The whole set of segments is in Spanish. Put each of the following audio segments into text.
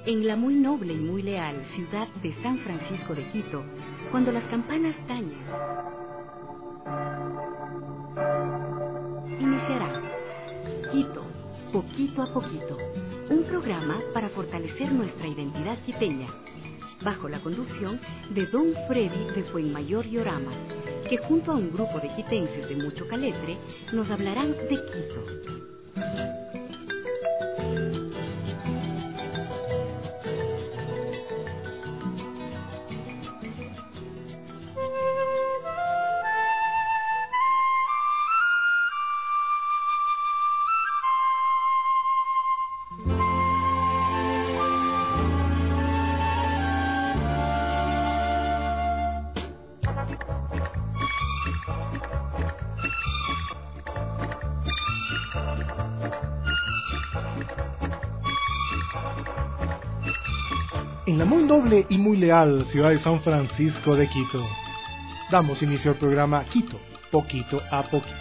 En la muy noble y muy leal ciudad de San Francisco de Quito, cuando las campanas tañen, iniciará Quito, poquito a poquito, un programa para fortalecer nuestra identidad quiteña, bajo la conducción de Don Freddy de Fuenmayor y Oramas, que junto a un grupo de quitenses de mucho caletre nos hablarán de Quito. En la muy noble y muy leal ciudad de San Francisco de Quito, damos inicio al programa Quito, poquito a poquito.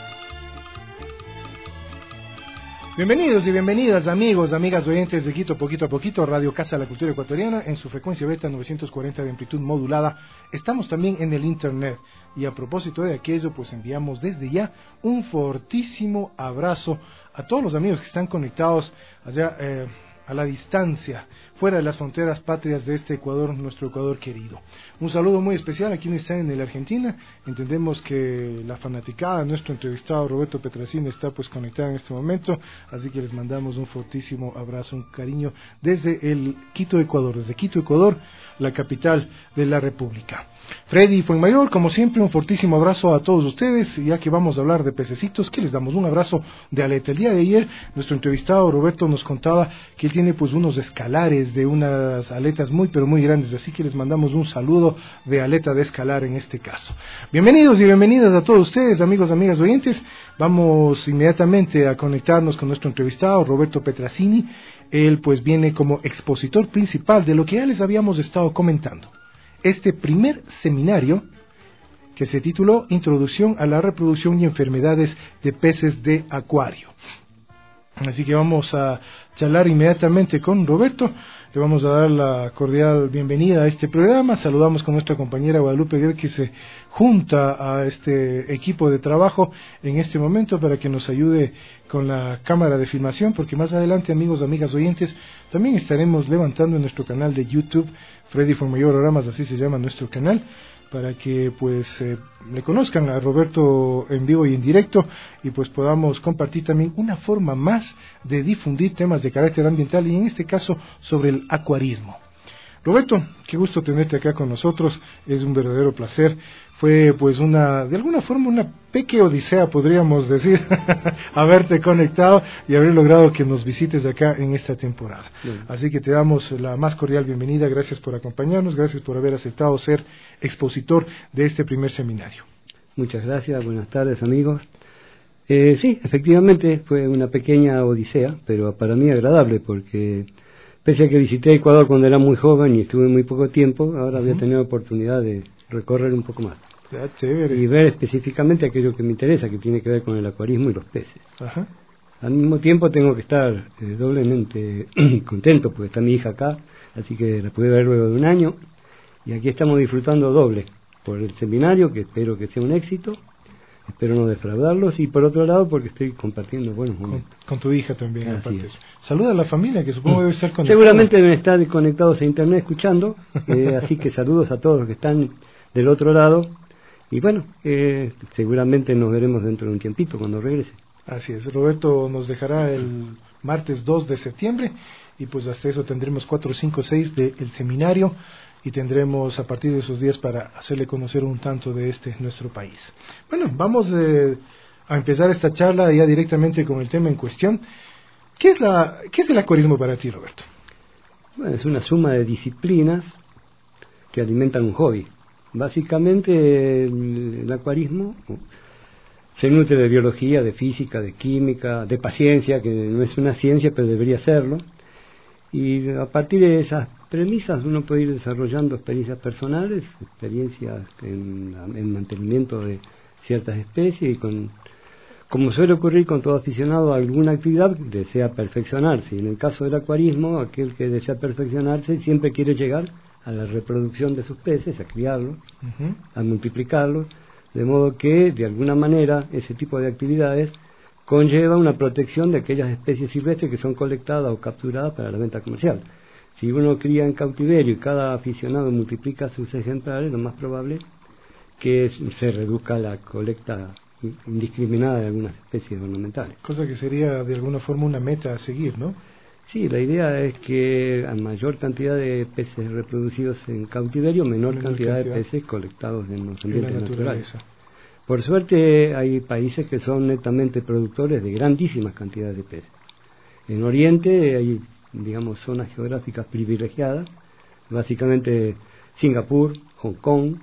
Bienvenidos y bienvenidas, amigos, amigas oyentes de Quito, poquito a poquito, Radio Casa de la Cultura Ecuatoriana, en su frecuencia beta 940 de amplitud modulada. Estamos también en el internet, y a propósito de aquello, pues enviamos desde ya un fortísimo abrazo a todos los amigos que están conectados allá a la distancia, fuera de las fronteras patrias de este Ecuador, nuestro Ecuador querido. Un saludo muy especial a quienes están en la Argentina. Entendemos que la fanaticada de nuestro entrevistado Roberto Petracini está pues conectada en este momento, así que les mandamos un fortísimo abrazo, un cariño desde el Quito, Ecuador, desde Quito, Ecuador, la capital de la República. Freddy Fuenmayor, como siempre, un fortísimo abrazo a todos ustedes, ya que vamos a hablar de pececitos, que les damos un abrazo de aleta. El día de ayer, nuestro entrevistado Roberto nos contaba que él tiene pues unos escalares de unas aletas muy pero muy grandes, así que les mandamos un saludo de aleta de escalar en este caso. Bienvenidos y bienvenidas a todos ustedes, amigos, amigas oyentes. Vamos inmediatamente a conectarnos con nuestro entrevistado Roberto Petracini. Él pues viene como expositor principal de lo que ya les habíamos estado comentando. Este primer seminario que se tituló Introducción a la reproducción y enfermedades de peces de acuario. Así que vamos a charlar inmediatamente con Roberto. Le vamos a dar la cordial bienvenida a este programa. Saludamos con nuestra compañera Guadalupe Guerra, que se junta a este equipo de trabajo en este momento para que nos ayude con la cámara de filmación, porque más adelante, amigos, amigas oyentes, también estaremos levantando en nuestro canal de YouTube, Freddy Fuenmayor Oramas, así se llama nuestro canal, para que pues le conozcan a Roberto en vivo y en directo, y pues podamos compartir también una forma más de difundir temas de carácter ambiental, y en este caso sobre el acuarismo. Roberto, qué gusto tenerte acá con nosotros, es un verdadero placer. Fue pues de alguna forma una pequeña odisea, podríamos decir, haberte conectado y haber logrado que nos visites acá en esta temporada. Bien. Así que te damos la más cordial bienvenida, gracias por acompañarnos, gracias por haber aceptado ser expositor de este primer seminario. Muchas gracias, buenas tardes, amigos. Sí, efectivamente fue una pequeña odisea, pero para mí agradable, porque pese a que visité Ecuador cuando era muy joven y estuve muy poco tiempo, ahora había tenido oportunidad de recorrer un poco más. Y ver específicamente aquello que me interesa, que tiene que ver con el acuarismo y los peces. Ajá. Al mismo tiempo tengo que estar doblemente contento, porque está mi hija acá, así que la pude ver luego de un año, y aquí estamos disfrutando doble, por el seminario, que espero que sea un éxito, espero no defraudarlos, y por otro lado porque estoy compartiendo buenos momentos. Con tu hija también, aparte. Saluda a la familia, que supongo debe estar conectada. Seguramente deben estar conectados a internet escuchando, así que saludos a todos los que están del otro lado, y bueno, seguramente nos veremos dentro de un tiempito cuando regrese. Así es, Roberto nos dejará el martes 2 de septiembre, y pues hasta eso tendremos 4, 5, 6 del seminario, y tendremos a partir de esos días para hacerle conocer un tanto de nuestro país. Bueno, vamos a empezar esta charla ya directamente con el tema en cuestión. ¿Qué es el acuarismo para ti, Roberto? Bueno, es una suma de disciplinas que alimentan un hobby. Básicamente el acuarismo se nutre de biología, de física, de química, de paciencia, que no es una ciencia pero debería serlo, y a partir de esas premisas uno puede ir desarrollando experiencias personales, experiencias en mantenimiento de ciertas especies, y con Como suele ocurrir con todo aficionado a alguna actividad, desea perfeccionarse. Y en el caso del acuarismo, aquel que desea perfeccionarse siempre quiere llegar a la reproducción de sus peces, a criarlos, a multiplicarlos, de modo que, de alguna manera, ese tipo de actividades conlleva una protección de aquellas especies silvestres que son colectadas o capturadas para la venta comercial. Si uno cría en cautiverio y cada aficionado multiplica sus ejemplares, lo más probable que se reduzca la colecta indiscriminada de algunas especies ornamentales. Cosa que sería de alguna forma una meta a seguir, ¿no? Sí, la idea es que a mayor cantidad de peces reproducidos en cautiverio, menor cantidad de peces colectados en los ambientes naturales. Por suerte hay países que son netamente productores de grandísimas cantidades de peces. En Oriente hay, digamos, zonas geográficas privilegiadas, básicamente Singapur, Hong Kong,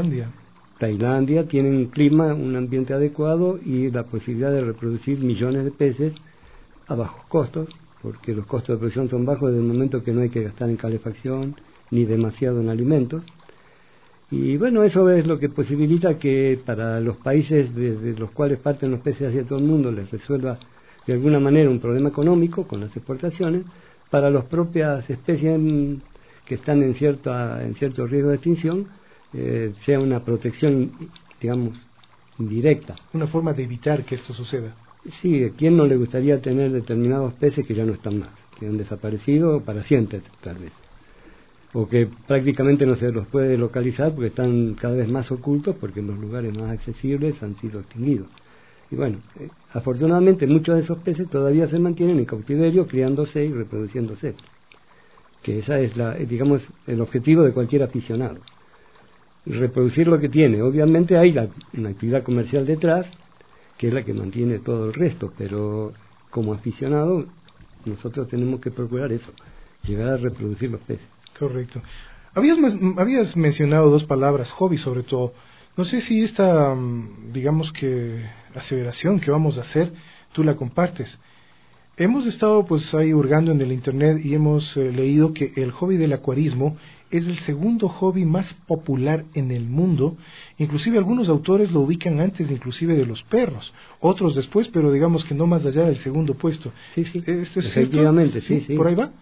Tailandia tienen un clima, un ambiente adecuado y la posibilidad de reproducir millones de peces a bajos costos, porque los costos de producción son bajos desde el momento que no hay que gastar en calefacción ni demasiado en alimentos. Y bueno, eso es lo que posibilita que para los países desde los cuales parten los peces hacia todo el mundo les resuelva de alguna manera un problema económico con las exportaciones. Para las propias especies que están en cierto riesgo de extinción, sea una protección, digamos, indirecta. Una forma de evitar que esto suceda. Sí, ¿a quién no le gustaría tener determinados peces que ya no están más, que han desaparecido para siempre, tal vez? O que prácticamente no se los puede localizar porque están cada vez más ocultos porque los lugares más accesibles han sido extinguidos. Y bueno, afortunadamente muchos de esos peces todavía se mantienen en cautiverio, criándose y reproduciéndose. Que esa es, digamos, el objetivo de cualquier aficionado. Reproducir lo que tiene. Obviamente hay una actividad comercial detrás, que es la que mantiene todo el resto, pero como aficionado nosotros tenemos que procurar eso, llegar a reproducir los peces. Correcto. Habías mencionado dos palabras, hobby sobre todo. No sé si esta, digamos que, aseveración que vamos a hacer, tú la compartes. Hemos estado pues ahí hurgando en el internet y hemos leído que el hobby del acuarismo es el segundo hobby más popular en el mundo. Inclusive algunos autores lo ubican antes inclusive de los perros, otros después, pero digamos que no más allá del segundo puesto. Sí, sí. ¿Esto es efectivamente, cierto? Sí. ¿Por ahí va?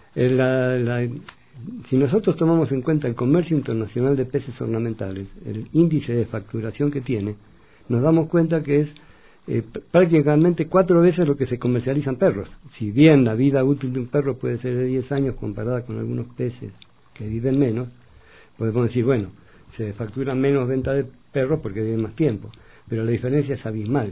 Si nosotros tomamos en cuenta el comercio internacional de peces ornamentales, el índice de facturación que tiene, nos damos cuenta que es prácticamente 4 veces lo que se comercializan perros. Si bien la vida útil de un perro puede ser de 10 años comparada con algunos peces que viven menos, podemos decir, bueno, se factura menos venta de perros porque viven más tiempo, pero la diferencia es abismal.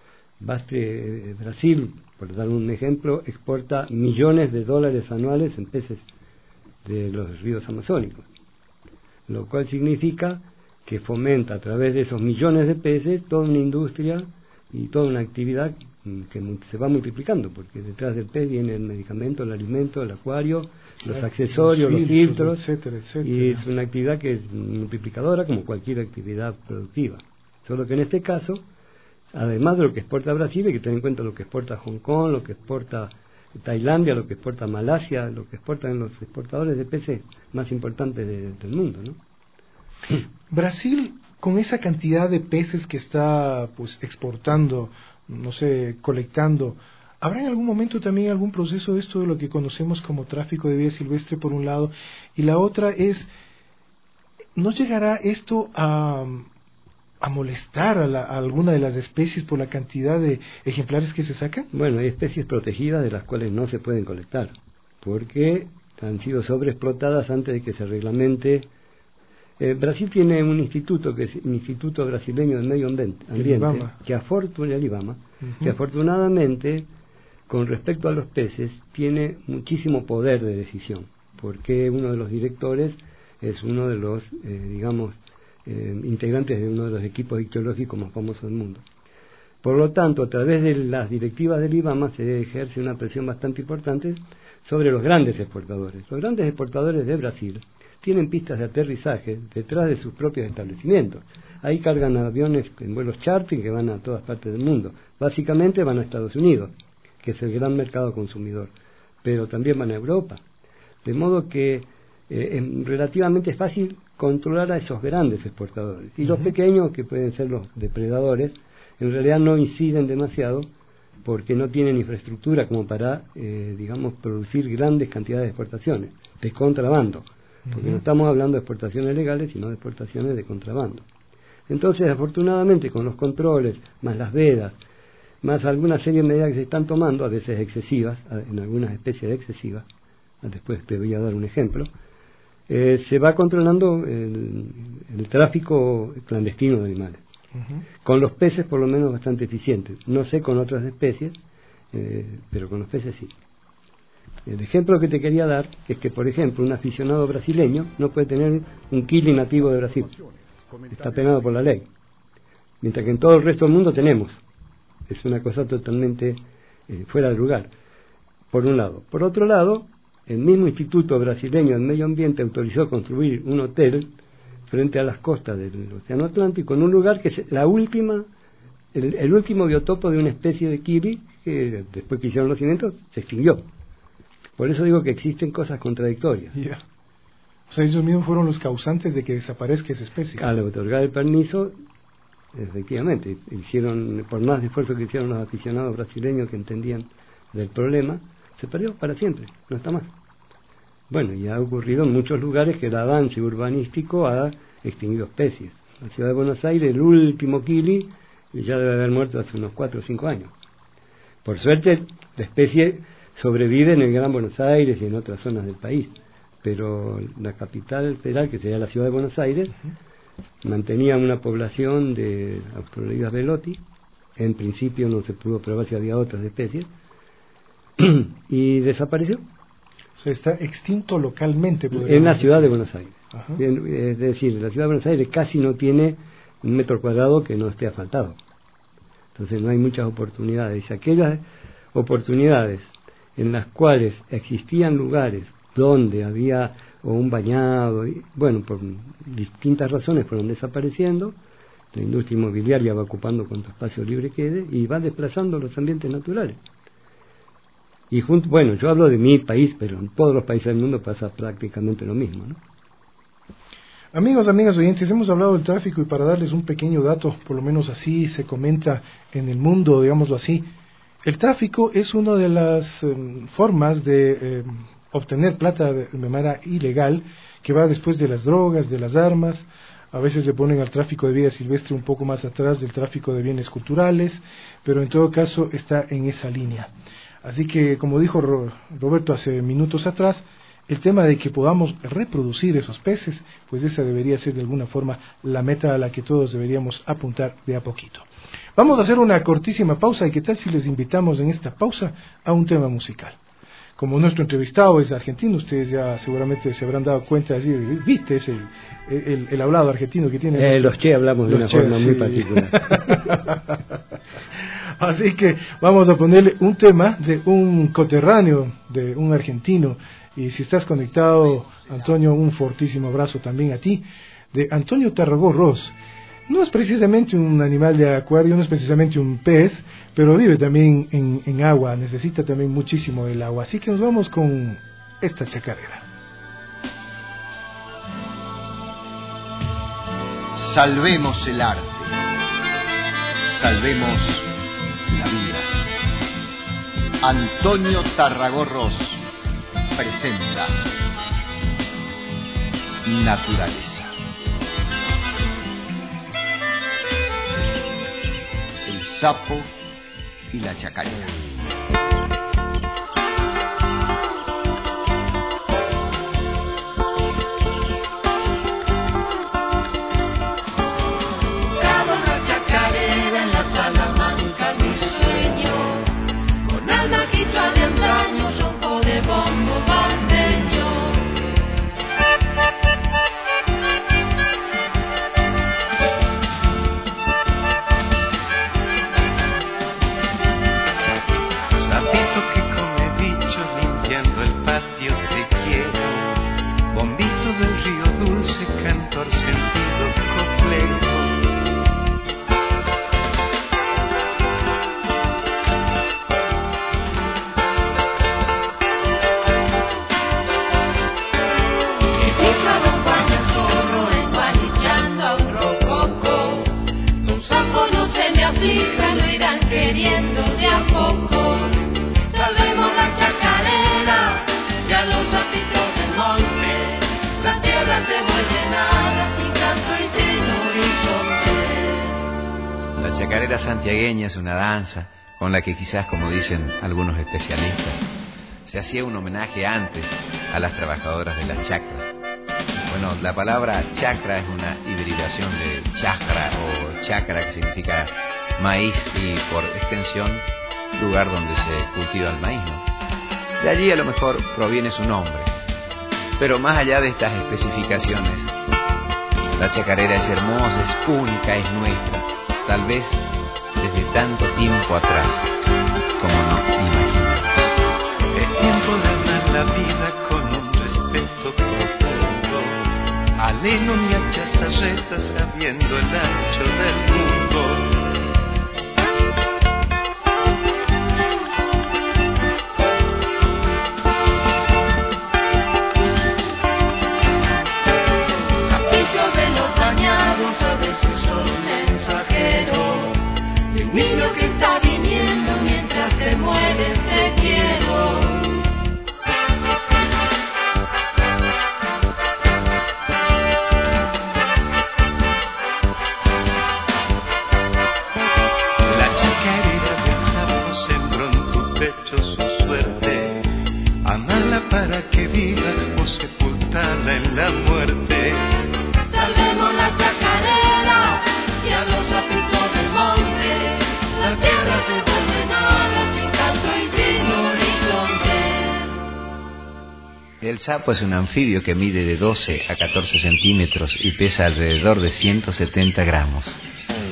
Brasil, por dar un ejemplo, exporta millones de dólares anuales en peces de los ríos amazónicos, lo cual significa que fomenta a través de esos millones de peces toda una industria y toda una actividad que se va multiplicando, porque detrás del pez viene el medicamento, el alimento, el acuario, los accesorios, los filtros, etcétera, etcétera. Y es una actividad que es multiplicadora como cualquier actividad productiva, solo que en este caso, además de lo que exporta Brasil, hay que tener en cuenta lo que exporta Hong Kong, lo que exporta Tailandia, lo que exporta Malasia, lo que exportan los exportadores de peces más importantes del mundo, ¿no? Brasil, con esa cantidad de peces que está pues exportando, no sé, colectando, ¿habrá en algún momento también algún proceso de esto de lo que conocemos como tráfico de vida silvestre por un lado? Y la otra es, ¿no llegará esto a molestar a alguna de las especies por la cantidad de ejemplares que se sacan? Bueno, hay especies protegidas de las cuales no se pueden colectar, porque han sido sobreexplotadas antes de que se reglamente. Brasil tiene un instituto, que es el Instituto Brasileño del Medio Ambiente, que afortunadamente, con respecto a los peces, tiene muchísimo poder de decisión, porque uno de los directores es uno de los, integrantes de uno de los equipos ictiológicos más famosos del mundo. Por lo tanto, a través de las directivas del IBAMA se ejerce una presión bastante importante sobre los grandes exportadores. Los grandes exportadores de Brasil tienen pistas de aterrizaje detrás de sus propios establecimientos. Ahí cargan aviones en vuelos charter que van a todas partes del mundo. Básicamente van a Estados Unidos, que es el gran mercado consumidor, pero también van a Europa. De modo que es relativamente fácil controlar a esos grandes exportadores. Y los pequeños, que pueden ser los depredadores, en realidad no inciden demasiado porque no tienen infraestructura como para, digamos, producir grandes cantidades de exportaciones, de contrabando, porque no estamos hablando de exportaciones legales, sino de exportaciones de contrabando. Entonces, afortunadamente, con los controles, más las vedas, más alguna serie de medidas que se están tomando, a veces excesivas, en algunas especies excesivas, después te voy a dar un ejemplo, se va controlando el tráfico clandestino de animales. Con los peces por lo menos bastante eficiente. No sé con otras especies, pero con los peces sí. El ejemplo que te quería dar es que, por ejemplo, un aficionado brasileño no puede tener un kili nativo de Brasil. Está penado por la ley. Mientras que en todo el resto del mundo tenemos. Es una cosa totalmente fuera de lugar, por un lado. Por otro lado, el mismo Instituto Brasileño del Medio Ambiente autorizó construir un hotel frente a las costas del Océano Atlántico, en un lugar que es el último biotopo de una especie de kiri que después que hicieron los cimientos se extinguió. Por eso digo que existen cosas contradictorias. Yeah. O sea, ellos mismos fueron los causantes de que desaparezca esa especie. Al otorgar el permiso, efectivamente, hicieron, por más esfuerzo que hicieron los aficionados brasileños que entendían del problema, se perdió para siempre, no está más. Bueno, y ha ocurrido en muchos lugares que el avance urbanístico ha extinguido especies. La ciudad de Buenos Aires, el último kili, ya debe haber muerto hace unos 4 o 5 años. Por suerte, la especie sobrevive en el Gran Buenos Aires y en otras zonas del país, pero la capital federal, que sería la ciudad de Buenos Aires, mantenía una población de Australorhizas beloti. En principio no se pudo probar si había otras especies, y desapareció. O sea, está extinto localmente. En la ciudad de Buenos Aires. Es decir, la ciudad de Buenos Aires casi no tiene un metro cuadrado que no esté asfaltado. Entonces no hay muchas oportunidades. Y aquellas oportunidades en las cuales existían lugares donde había o un bañado, y, bueno, por distintas razones fueron desapareciendo. La industria inmobiliaria va ocupando cuanto espacio libre quede y va desplazando los ambientes naturales. Y bueno, yo hablo de mi país, pero en todos los países del mundo pasa prácticamente lo mismo, ¿no? Amigos, amigas oyentes, hemos hablado del tráfico y para darles un pequeño dato, por lo menos así se comenta en el mundo, digámoslo así, el tráfico es una de las formas de obtener plata de manera ilegal, que va después de las drogas, de las armas. A veces le ponen al tráfico de vida silvestre un poco más atrás del tráfico de bienes culturales, pero en todo caso está en esa línea. Así que, como dijo Roberto hace minutos atrás, el tema de que podamos reproducir esos peces, pues esa debería ser de alguna forma la meta a la que todos deberíamos apuntar de a poquito. Vamos a hacer una cortísima pausa y qué tal si les invitamos en esta pausa a un tema musical. Como nuestro entrevistado es argentino, ustedes ya seguramente se habrán dado cuenta, así, viste, es el hablado argentino que tiene. Los che hablamos de una forma muy particular. Así que vamos a ponerle un tema de un coterráneo, de un argentino. Y si estás conectado, Antonio, un fortísimo abrazo también a ti, de Antonio Tarragó Ros. No es precisamente un animal de acuario, no es precisamente un pez, pero vive también en agua, necesita también muchísimo del agua. Así que nos vamos con esta chacarera. Salvemos el arte, salvemos la vida. Antonio Tarragó Ros presenta Naturaleza. El sapo y la chacarera. chacarera santiagueña es una danza con la que quizás, como dicen algunos especialistas, se hacía un homenaje antes a las trabajadoras de las chacras. Bueno, la palabra chacra es una hibridación de chacra o chacra, que significa maíz, y por extensión lugar donde se cultiva el maíz, ¿no? De allí a lo mejor proviene su nombre. Pero más allá de estas especificaciones, la chacarera es hermosa, es única, es nuestra, tal vez desde tanto tiempo atrás como no imaginamos. Es tiempo de amar la vida con un respeto profundo, aleno ni a chazarretas, sabiendo el ancho del mundo. Niño que está viniendo, mientras te mueves te quiero. La chacarera del sapo sembró en tu pecho su suerte. Amala para que viva o sepultada en la muerte. Salvemos la chacarera y a los sapitos del monte. La tierra se vuelve nada, sin canto y sin horizonte. El sapo es un anfibio que mide de 12 a 14 centímetros y pesa alrededor de 170 gramos.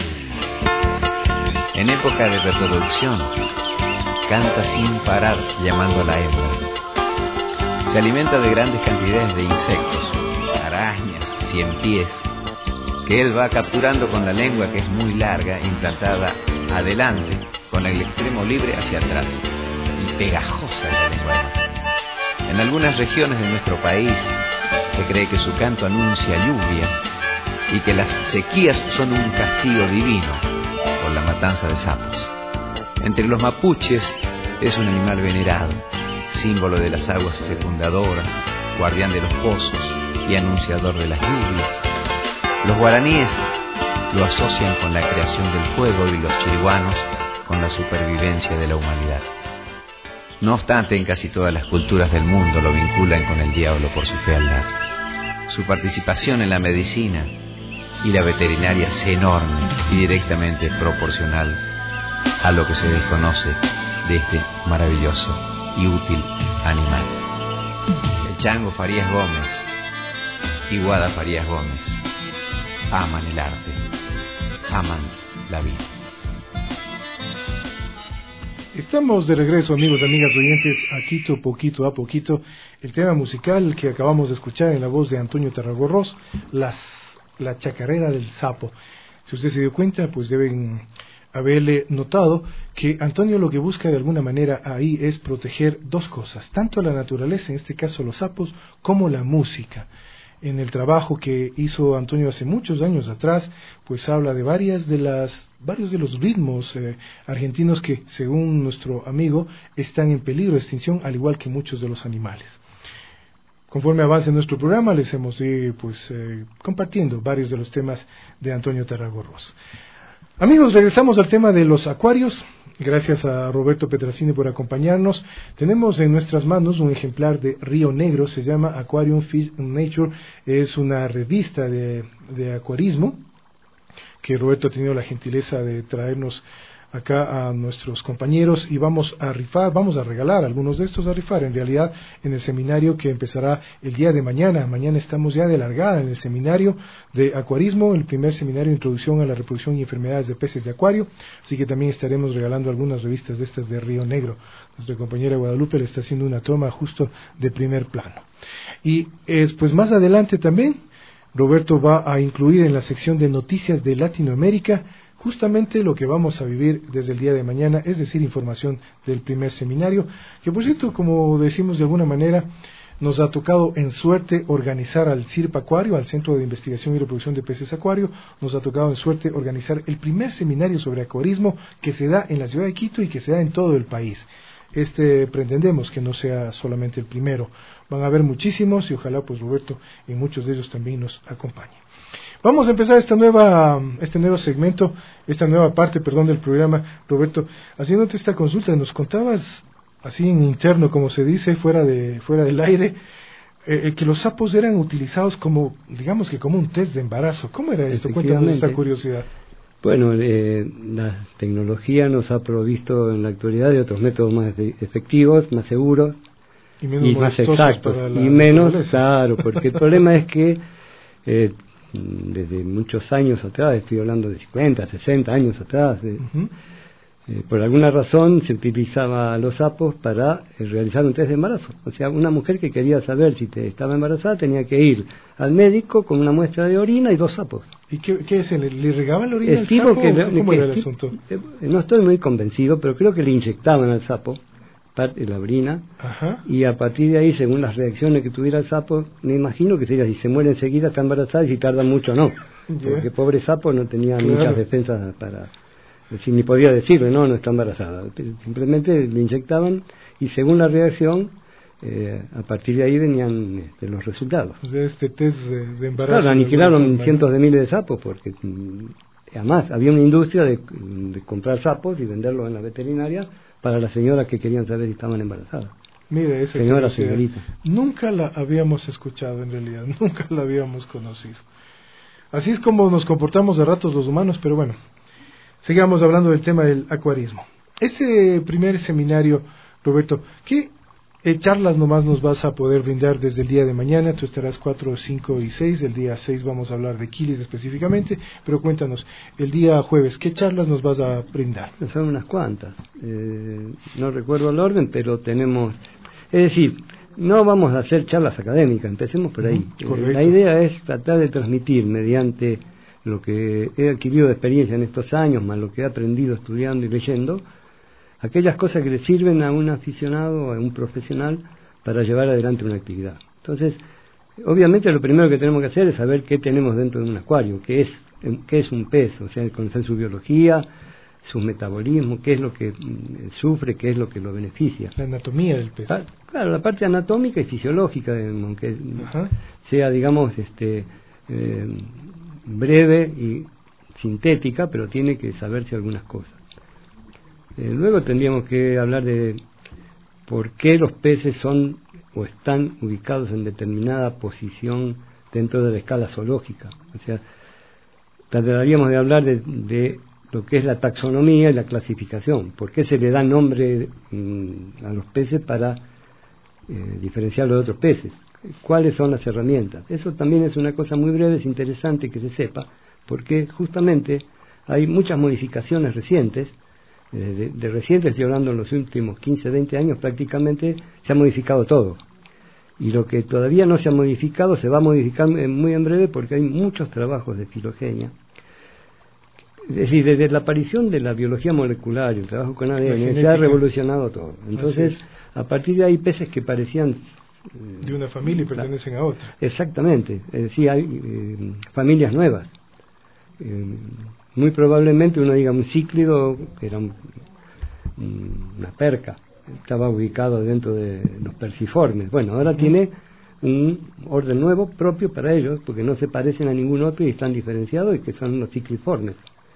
En época de reproducción, canta sin parar llamando a la hembra. Se alimenta de grandes cantidades de insectos, arañas, ciempiés, que él va capturando con la lengua, que es muy larga, implantada adelante, con el extremo libre hacia atrás, y pegajosa la lengua además. En algunas regiones de nuestro país se cree que su canto anuncia lluvia y que las sequías son un castigo divino por la matanza de sapos. Entre los mapuches es un animal venerado, símbolo de las aguas fecundadoras, guardián de los pozos y anunciador de las lluvias. Los guaraníes lo asocian con la creación del fuego y los chiriguanos con la supervivencia de la humanidad. No obstante, en casi todas las culturas del mundo lo vinculan con el diablo por su fealdad. Su participación en la medicina y la veterinaria es enorme y directamente proporcional a lo que se desconoce de este maravilloso y útil animal. El Chango Farías Gómez y Guada Farías Gómez aman el arte, aman la vida. Estamos de regreso, amigos, amigas oyentes, a Quito, poquito a poquito. El tema musical que acabamos de escuchar en la voz de Antonio Tarragorros, la chacarera del sapo. Si usted se dio cuenta, pues deben haberle notado que Antonio lo que busca de alguna manera ahí es proteger dos cosas, tanto la naturaleza, en este caso los sapos, como la música. En el trabajo que hizo Antonio hace muchos años atrás, pues habla de varios de los ritmos argentinos que, según nuestro amigo, están en peligro de extinción, al igual que muchos de los animales. Conforme avance nuestro programa, les hemos de compartiendo varios de los temas de Antonio Tarragorros. Amigos, regresamos al tema de los acuarios. Gracias a Roberto Petracini por acompañarnos. Tenemos en nuestras manos un ejemplar de Río Negro, se llama Aquarium Fish Nature, es una revista de acuarismo que Roberto ha tenido la gentileza de traernos acá a nuestros compañeros, y vamos a regalar algunos de estos a rifar, en realidad en el seminario que empezará el día de mañana. Mañana estamos ya de largada en el seminario de acuarismo, el primer seminario de introducción a la reproducción y enfermedades de peces de acuario, así que también estaremos regalando algunas revistas de estas de Río Negro. Nuestra compañera Guadalupe le está haciendo una toma justo de primer plano. Y pues más adelante también Roberto va a incluir en la sección de noticias de Latinoamérica justamente lo que vamos a vivir desde el día de mañana, es decir, información del primer seminario, que por cierto, como decimos de alguna manera, nos ha tocado en suerte organizar al CIRP Acuario, al Centro de Investigación y Reproducción de Peces Acuario, nos ha tocado en suerte organizar el primer seminario sobre acuarismo que se da en la ciudad de Quito y que se da en todo el país. Pretendemos que no sea solamente el primero, van a haber muchísimos y ojalá pues Roberto en muchos de ellos también nos acompañe. Vamos a empezar este nuevo segmento, esta nueva parte, del programa, Roberto, haciéndote esta consulta. Nos contabas, así en interno, como se dice, fuera del aire, que los sapos eran utilizados como, digamos que como un test de embarazo. ¿Cómo era esto? Cuéntanos esta curiosidad. Bueno, la tecnología nos ha provisto en la actualidad de otros métodos más efectivos, más seguros y más exactos, y menos, claro, porque el problema es que desde muchos años atrás, estoy hablando de 50, 60 años atrás, por alguna razón se utilizaba a los sapos para realizar un test de embarazo. O sea, una mujer que quería saber si estaba embarazada tenía que ir al médico con una muestra de orina y 2 sapos. ¿Y qué es? ¿Le regaban la orina al sapo? ¿Cómo era el asunto? No estoy muy convencido, pero creo que le inyectaban al sapo parte de la orina. Ajá. Y a partir de ahí, según las reacciones que tuviera el sapo, me imagino que sería si se muere enseguida está embarazada y si tarda mucho no. Porque pobre sapo no tenía muchas defensas para... ni podía decirle, no está embarazada. Simplemente le inyectaban y según la reacción, a partir de ahí venían los resultados. De este test de embarazo. Claro, aniquilaron cientos de miles de sapos porque además había una industria de comprar sapos y venderlos en la veterinaria para las señoras que querían saber si estaban embarazadas. Mire, esa señorita. Nunca la habíamos escuchado en realidad, nunca la habíamos conocido. Así es como nos comportamos de ratos los humanos, pero bueno. Sigamos hablando del tema del acuarismo. Ese primer seminario, Roberto, ¿qué charlas nomás nos vas a poder brindar desde el día de mañana? Tú estarás 4, 5 y 6. El día 6 vamos a hablar de quilis específicamente, pero cuéntanos, el día jueves, ¿qué charlas nos vas a brindar? Son unas cuantas. No recuerdo el orden, pero tenemos... Es decir, no vamos a hacer charlas académicas, empecemos por ahí. La idea es tratar de transmitir mediante lo que he adquirido de experiencia en estos años, más lo que he aprendido estudiando y leyendo, aquellas cosas que le sirven a un aficionado, a un profesional, para llevar adelante una actividad. Entonces, obviamente lo primero que tenemos que hacer es saber qué tenemos dentro de un acuario, qué es un pez, o sea, conocer su biología, su metabolismo, qué es lo que sufre, qué es lo que lo beneficia. La anatomía del pez. Claro, la parte anatómica y fisiológica, aunque sea, digamos, breve y sintética, pero tiene que saberse algunas cosas. Luego tendríamos que hablar de por qué los peces son o están ubicados en determinada posición dentro de la escala zoológica. O sea, trataríamos de hablar de lo que es la taxonomía y la clasificación. ¿Por qué se le da nombre a los peces para diferenciarlos de otros peces? ¿Cuáles son las herramientas? Eso también es una cosa muy breve, es interesante que se sepa, porque justamente hay muchas modificaciones recientes, de recientes, estoy hablando en los últimos 15, 20 años, prácticamente se ha modificado todo. Y lo que todavía no se ha modificado, se va a modificar muy en breve, porque hay muchos trabajos de filogenia. Es decir, desde la aparición de la biología molecular y el trabajo con ADN, se ha revolucionado todo. Entonces, a partir de ahí, peces que parecían de una familia y pertenecen a otra. Exactamente, es decir, hay familias nuevas. Muy probablemente uno diga un cíclido, que era una perca, estaba ubicado dentro de los perciformes. Bueno, ahora tiene un orden nuevo propio para ellos, porque no se parecen a ningún otro y están diferenciados, y que son los cicliformes.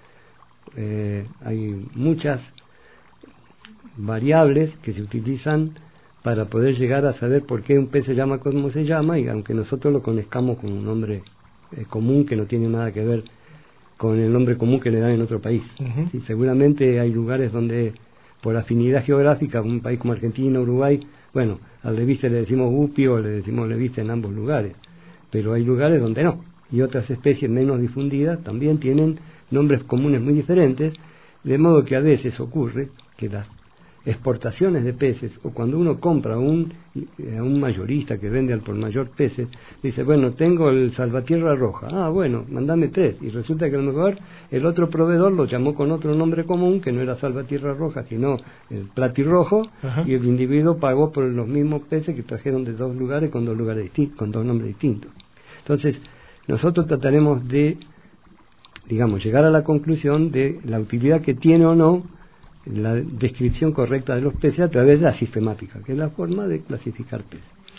Hay muchas variables que se utilizan para poder llegar a saber por qué un pez se llama como se llama, y aunque nosotros lo conozcamos con un nombre común que no tiene nada que ver con el nombre común que le dan en otro país. Sí, seguramente hay lugares donde, por afinidad geográfica, un país como Argentina, Uruguay, bueno, al leviste le decimos guppy o le decimos leviste en ambos lugares, pero hay lugares donde no, y otras especies menos difundidas también tienen nombres comunes muy diferentes, de modo que a veces ocurre que las exportaciones de peces, o cuando uno compra a un mayorista que vende al por mayor peces, dice, bueno, tengo el salvatierra roja, bueno, mandame 3, y resulta que a lo mejor el otro proveedor lo llamó con otro nombre común, que no era salvatierra roja, sino el platirrojo, y el individuo pagó por los mismos peces que trajeron de 2 lugares con 2 nombres distintos. Entonces, nosotros trataremos de, digamos, llegar a la conclusión de la utilidad que tiene o no la descripción correcta de los peces a través de la sistemática, que es la forma de clasificar peces.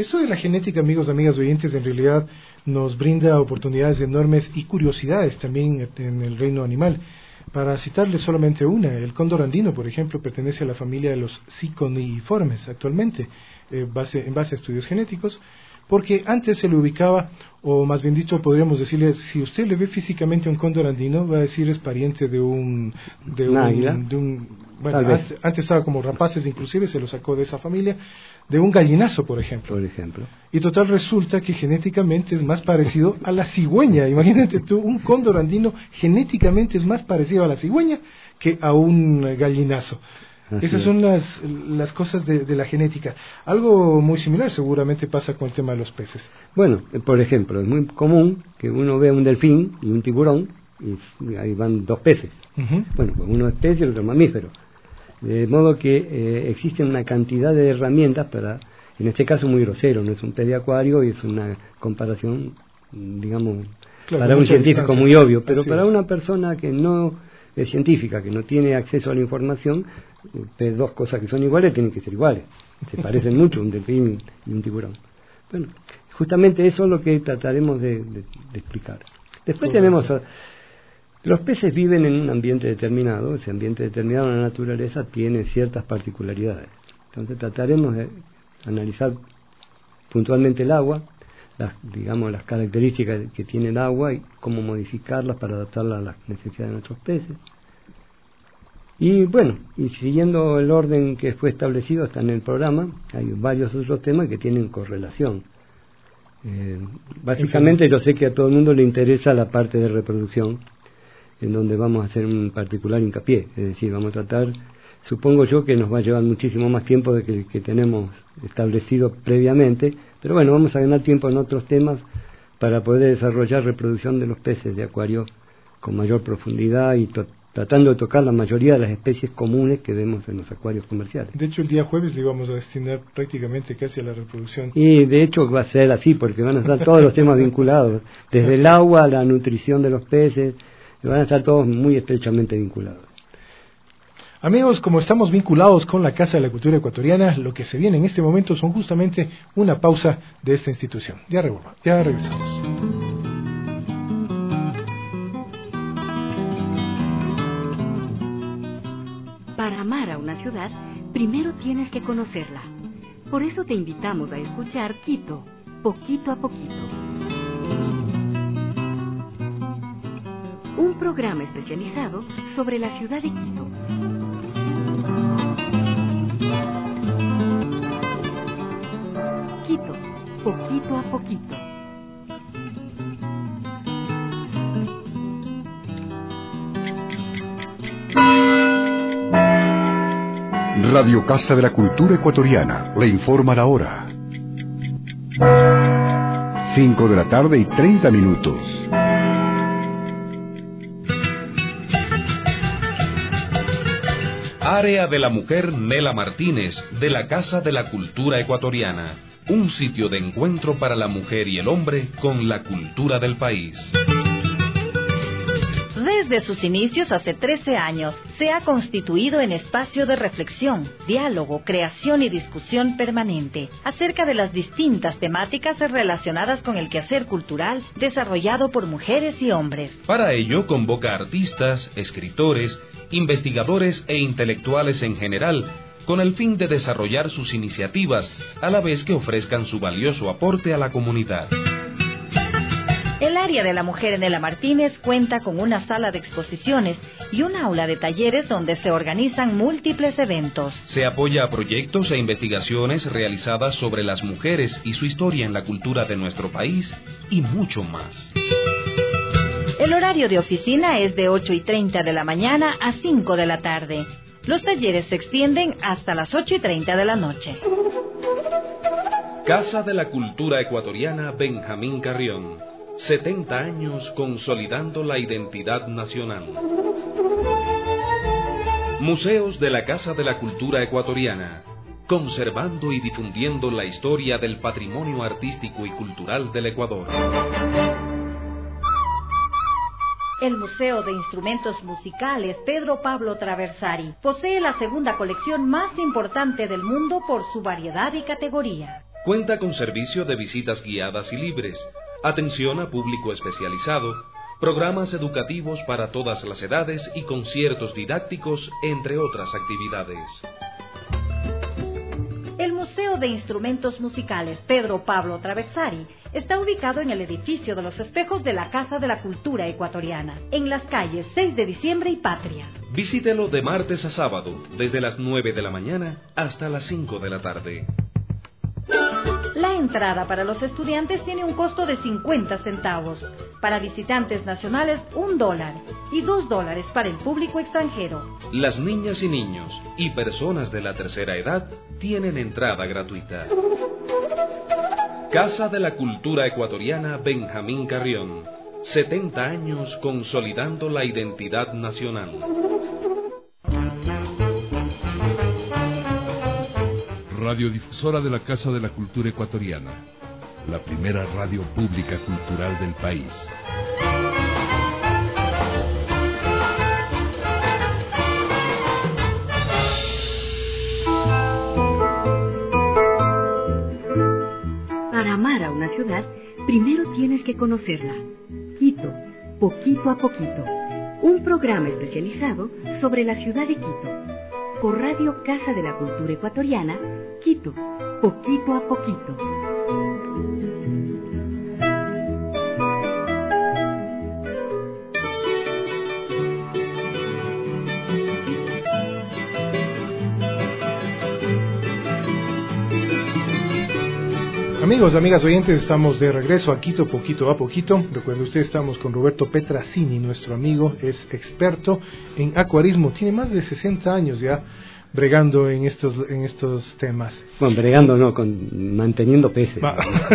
Esto de la genética, amigos, amigas oyentes, en realidad nos brinda oportunidades enormes y curiosidades también en el reino animal. Para citarles solamente una, el cóndor andino, por ejemplo, pertenece a la familia de los ciconiformes actualmente, en base a estudios genéticos, porque antes se le ubicaba, o más bien dicho, podríamos decirle, si usted le ve físicamente a un cóndor andino, va a decir es pariente de un águila. Bueno, antes estaba como rapaces, inclusive se lo sacó de esa familia, de un gallinazo, por ejemplo. Y total resulta que genéticamente es más parecido a la cigüeña. Imagínate tú, un cóndor andino genéticamente es más parecido a la cigüeña que a un gallinazo. Esas son las cosas de la genética. Algo muy similar seguramente pasa con el tema de los peces. Bueno, por ejemplo, es muy común que uno vea un delfín y un tiburón, y ahí van dos peces. Uh-huh. Bueno, pues uno es pez y el otro mamífero. De modo que existe una cantidad de herramientas para, en este caso muy grosero, no es un pez de acuario y es una comparación, digamos, claro, para un científico distancia. muy obvio, pero Así para es. una persona que no es científica, que no tiene acceso a la información, dos cosas que son iguales tienen que ser iguales. Se parecen mucho un delfín y un tiburón. Bueno, justamente eso es lo que trataremos de explicar. Después tenemos... Los peces viven en un ambiente determinado, ese ambiente determinado en la naturaleza tiene ciertas particularidades. Entonces trataremos de analizar puntualmente el agua, las características que tiene el agua y cómo modificarlas para adaptarlas a las necesidades de nuestros peces. Y bueno, y siguiendo el orden que fue establecido hasta en el programa, hay varios otros temas que tienen correlación. Básicamente yo sé que a todo el mundo le interesa la parte de reproducción, en donde vamos a hacer un particular hincapié, es decir, vamos a tratar, supongo yo que nos va a llevar muchísimo más tiempo de que tenemos establecido previamente, pero bueno, vamos a ganar tiempo en otros temas para poder desarrollar reproducción de los peces de acuario con mayor profundidad y tratando de tocar la mayoría de las especies comunes que vemos en los acuarios comerciales. De hecho, el día jueves le íbamos a destinar prácticamente casi a la reproducción. Y de hecho va a ser así, porque van a estar todos los temas vinculados, desde el agua, la nutrición de los peces, van a estar todos muy estrechamente vinculados. Amigos, como estamos vinculados con la Casa de la Cultura Ecuatoriana, lo que se viene en este momento son justamente una pausa de esta institución. Ya regresamos. Para amar a una ciudad, primero tienes que conocerla. Por eso te invitamos a escuchar Quito, poquito a poquito. Un programa especializado sobre la ciudad de Quito. Quito, poquito a poquito. Radio Casa de la Cultura Ecuatoriana le informa la hora. 5:30 p.m. Área de la Mujer Nela Martínez, de la Casa de la Cultura Ecuatoriana. Un sitio de encuentro para la mujer y el hombre con la cultura del país. Desde sus inicios hace 13 años, se ha constituido en espacio de reflexión, diálogo, creación y discusión permanente acerca de las distintas temáticas relacionadas con el quehacer cultural desarrollado por mujeres y hombres. Para ello convoca artistas, escritores, investigadores e intelectuales en general, con el fin de desarrollar sus iniciativas, a la vez que ofrezcan su valioso aporte a la comunidad. El área de la mujer Nela Martínez cuenta con una sala de exposiciones y un aula de talleres donde se organizan múltiples eventos. Se apoya a proyectos e investigaciones realizadas sobre las mujeres y su historia en la cultura de nuestro país y mucho más. El horario de oficina es de 8:30 de la mañana a 5 de la tarde. Los talleres se extienden hasta las 8:30 de la noche. Casa de la Cultura Ecuatoriana Benjamín Carrión. 70 años consolidando la identidad nacional. Museos de la Casa de la Cultura Ecuatoriana, conservando y difundiendo la historia del patrimonio artístico y cultural del Ecuador. El Museo de Instrumentos Musicales Pedro Pablo Traversari posee la segunda colección más importante del mundo por su variedad y categoría. Cuenta con servicio de visitas guiadas y libres, atención a público especializado, programas educativos para todas las edades y conciertos didácticos, entre otras actividades. El Museo de Instrumentos Musicales Pedro Pablo Traversari está ubicado en el edificio de los espejos de la Casa de la Cultura Ecuatoriana, en las calles 6 de diciembre y Patria. Visítelo de martes a sábado, desde las 9 de la mañana hasta las 5 de la tarde. La entrada para los estudiantes tiene un costo de 50 centavos, para visitantes nacionales $1 y $2 para el público extranjero. Las niñas y niños y personas de la tercera edad tienen entrada gratuita. Casa de la Cultura Ecuatoriana Benjamín Carrión, 70 años consolidando la identidad nacional. Radiodifusora de la Casa de la Cultura Ecuatoriana, la primera radio pública cultural del país. Para amar a una ciudad, primero tienes que conocerla. Quito, poquito a poquito. Un programa especializado sobre la ciudad de Quito. Por Radio Casa de la Cultura Ecuatoriana, Quito, poquito a poquito. Amigos, amigas oyentes, estamos de regreso a Quito, poquito a poquito. Recuerden ustedes, estamos con Roberto Petracini, nuestro amigo, es experto en acuarismo, tiene más de 60 años ya bregando en estos temas. Bueno, bregando no, manteniendo peces.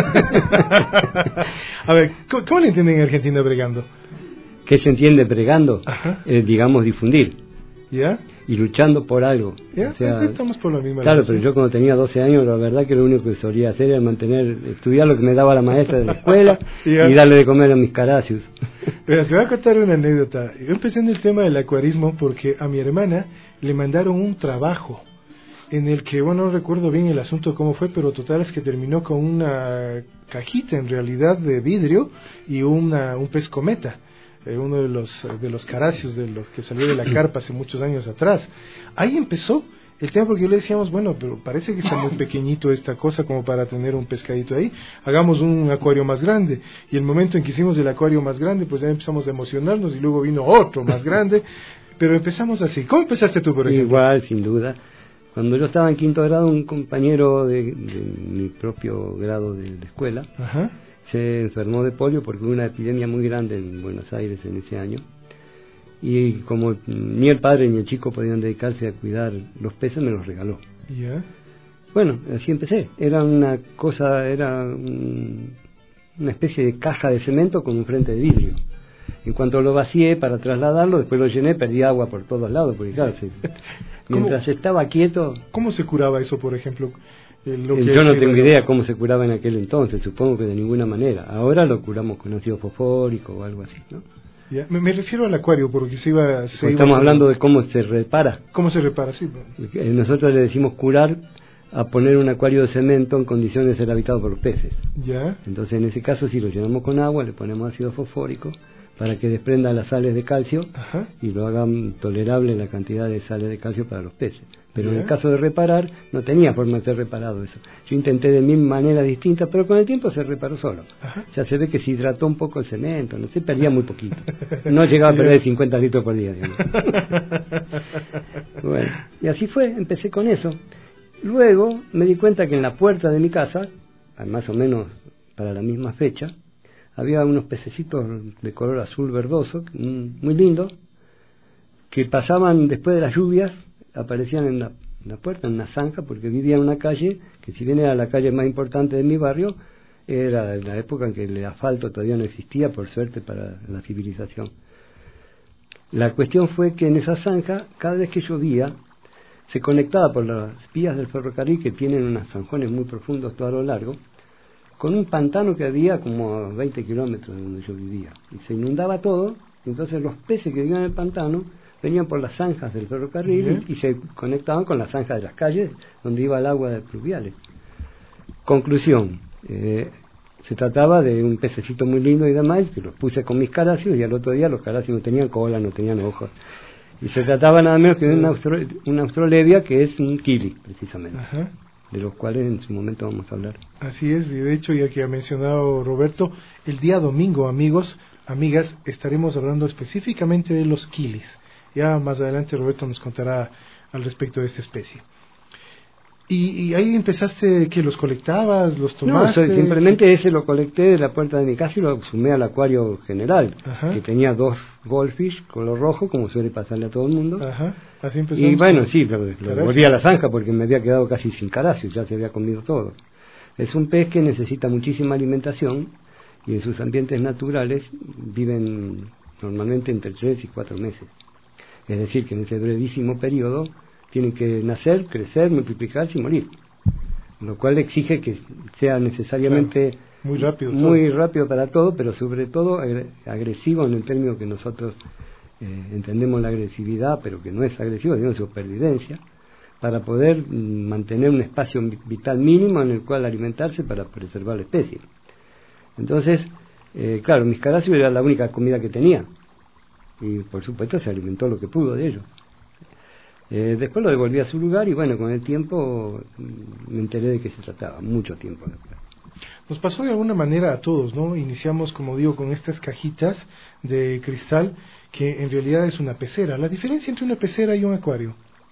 A ver, ¿cómo le entienden en Argentina bregando? ¿Qué se entiende bregando? Digamos, difundir. ¿Ya? Y luchando por algo. ¿Ya? O sea, estamos por la misma. Claro, pero yo cuando tenía 12 años, la verdad que lo único que solía hacer era estudiar lo que me daba la maestra de la escuela y darle de comer a mis caracios. Pero te voy a contar una anécdota. Yo empecé en el tema del acuarismo porque a mi hermana le mandaron un trabajo en el que, bueno, no recuerdo bien el asunto cómo fue, pero total es que terminó con una cajita en realidad de vidrio y un pez cometa. Uno de los caracios de lo que salió de la carpa hace muchos años atrás. Ahí empezó el tema, porque yo le decíamos, bueno, pero parece que está muy pequeñito esta cosa como para tener un pescadito ahí, hagamos un acuario más grande. Y el momento en que hicimos el acuario más grande, pues ya empezamos a emocionarnos y luego vino otro más grande, pero empezamos así. ¿Cómo empezaste tú, por ejemplo? Igual, sin duda. Cuando yo estaba en quinto grado, un compañero de mi propio grado de la escuela, se enfermó de polio porque hubo una epidemia muy grande en Buenos Aires en ese año, y como ni el padre ni el chico podían dedicarse a cuidar los peces, me los regaló. Bueno, así empecé. Era una especie de caja de cemento con un frente de vidrio. En cuanto lo vacié para trasladarlo, después lo llené, perdí agua por todos lados, porque claro, mientras estaba quieto... ¿Cómo se curaba eso, por ejemplo? Yo no tengo idea cómo se curaba en aquel entonces, supongo que de ninguna manera. Ahora lo curamos con ácido fosfórico o algo así, ¿no? Me refiero al acuario, porque estamos hablando de cómo se repara. ¿Cómo se repara? Sí. Nosotros le decimos curar a poner un acuario de cemento en condiciones de ser habitado por los peces. Entonces, en ese caso, si lo llenamos con agua, le ponemos ácido fosfórico para que desprenda las sales de calcio y lo hagan tolerable la cantidad de sales de calcio para los peces. Pero en el caso de reparar, no tenía forma de ser reparado eso. Yo intenté de mil maneras distintas, pero con el tiempo se reparó solo. Ya se ve que se hidrató un poco el cemento, no sé, perdía muy poquito. No llegaba a perder 50 litros por día, digamos. Bueno, y así fue, empecé con eso. Luego me di cuenta que en la puerta de mi casa, más o menos para la misma fecha, había unos pececitos de color azul verdoso, muy lindos, que pasaban después de las lluvias, aparecían en la puerta, en una zanja, porque vivía en una calle que, si bien era la calle más importante de mi barrio, era en la época en que el asfalto todavía no existía, por suerte, para la civilización. La cuestión fue que en esa zanja, cada vez que llovía, se conectaba por las vías del ferrocarril, que tienen unos zanjones muy profundos todo a lo largo, con un pantano que había como a 20 kilómetros de donde yo vivía. Y se inundaba todo, y entonces los peces que vivían en el pantano venían por las zanjas del ferrocarril y se conectaban con las zanjas de las calles donde iba el agua de pluviales. Conclusión, se trataba de un pececito muy lindo y demás, que los puse con mis caráceos y al otro día los caráceos no tenían cola, no tenían ojos. Y se trataba nada menos que de una austrolevia, que es un kili, precisamente. Ajá. De los cuales en su momento vamos a hablar. Así es, y de hecho, ya que ha mencionado Roberto, el día domingo, amigos, amigas, estaremos hablando específicamente de los kilis. Ya más adelante Roberto nos contará al respecto de esta especie. Y ahí empezaste, que los colectabas, los tomaste. No, simplemente ese lo colecté de la puerta de mi casa y lo sumé al acuario general. Ajá. Que tenía 2 goldfish color rojo, como suele pasarle a todo el mundo. Ajá. Así empezó. Y bueno, sí, lo volví a la zanja porque me había quedado casi sin caráceos, ya se había comido todo. Es un pez que necesita muchísima alimentación y en sus ambientes naturales viven normalmente entre 3 y 4 meses. Es decir, que en ese brevísimo periodo tienen que nacer, crecer, multiplicarse y morir, lo cual exige que sea necesariamente muy rápido para todo, pero sobre todo agresivo en el término que nosotros entendemos la agresividad, pero que no es agresivo, sino supervivencia, para poder mantener un espacio vital mínimo en el cual alimentarse para preservar la especie. Entonces, claro, mis caráceos era la única comida que tenía y por supuesto se alimentó lo que pudo de ello. Después lo devolví a su lugar y bueno, con el tiempo me enteré de qué se trataba, mucho tiempo después. Nos pasó de alguna manera a todos, ¿no? Iniciamos, como digo, con estas cajitas de cristal que en realidad es una pecera. ¿La diferencia entre una pecera y un acuario?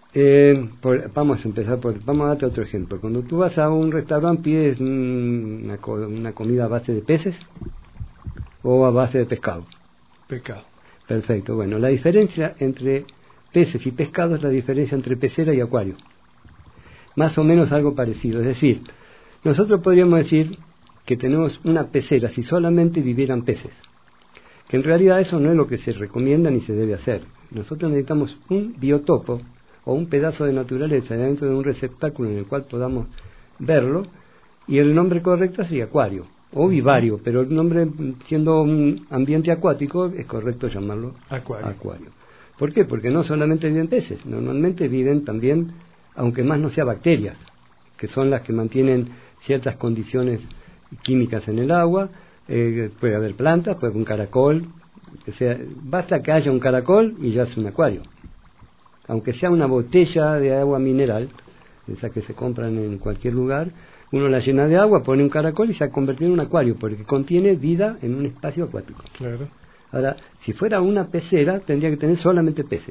Vamos a darte otro ejemplo. Cuando tú vas a un restaurante, pides una comida a base de peces o a base de pescado. Pescado. Perfecto. Bueno, la diferencia entre peces y pescado es la diferencia entre pecera y acuario. Más o menos algo parecido. Es decir, nosotros podríamos decir que tenemos una pecera si solamente vivieran peces. Que en realidad eso no es lo que se recomienda ni se debe hacer. Nosotros necesitamos un biotopo o un pedazo de naturaleza dentro de un receptáculo en el cual podamos verlo, y el nombre correcto sería acuario o vivario, pero el nombre, siendo un ambiente acuático, es correcto llamarlo acuario. ¿Por qué? Porque no solamente viven peces, normalmente viven también, aunque más no sea bacterias, que son las que mantienen ciertas condiciones químicas en el agua. Puede haber plantas, puede haber un caracol, o sea, basta que haya un caracol y ya es un acuario. Aunque sea una botella de agua mineral, esa que se compran en cualquier lugar, uno la llena de agua, pone un caracol y se ha convertido en un acuario, porque contiene vida en un espacio acuático. Claro. Ahora, si fuera una pecera, tendría que tener solamente peces.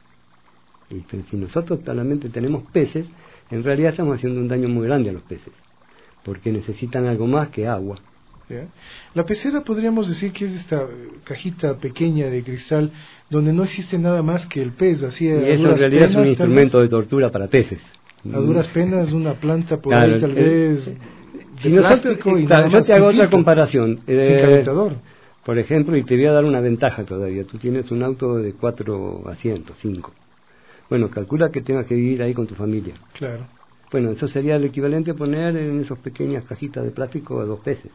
Y si nosotros solamente tenemos peces, en realidad estamos haciendo un daño muy grande a los peces, porque necesitan algo más que agua. ¿Ya? La pecera podríamos decir que es esta cajita pequeña de cristal donde no existe nada más que el pez, así. Y eso en realidad es un instrumento de tortura para peces. A duras penas, una planta por ahí tal vez. Si nosotros, yo te hago otra comparación. Sin calentador. Por ejemplo, y te voy a dar una ventaja todavía. Tú tienes un auto de 4 asientos, 5. Bueno, calcula que tengas que vivir ahí con tu familia. Claro. Bueno, eso sería el equivalente a poner en esas pequeñas cajitas de plástico a 2 peces.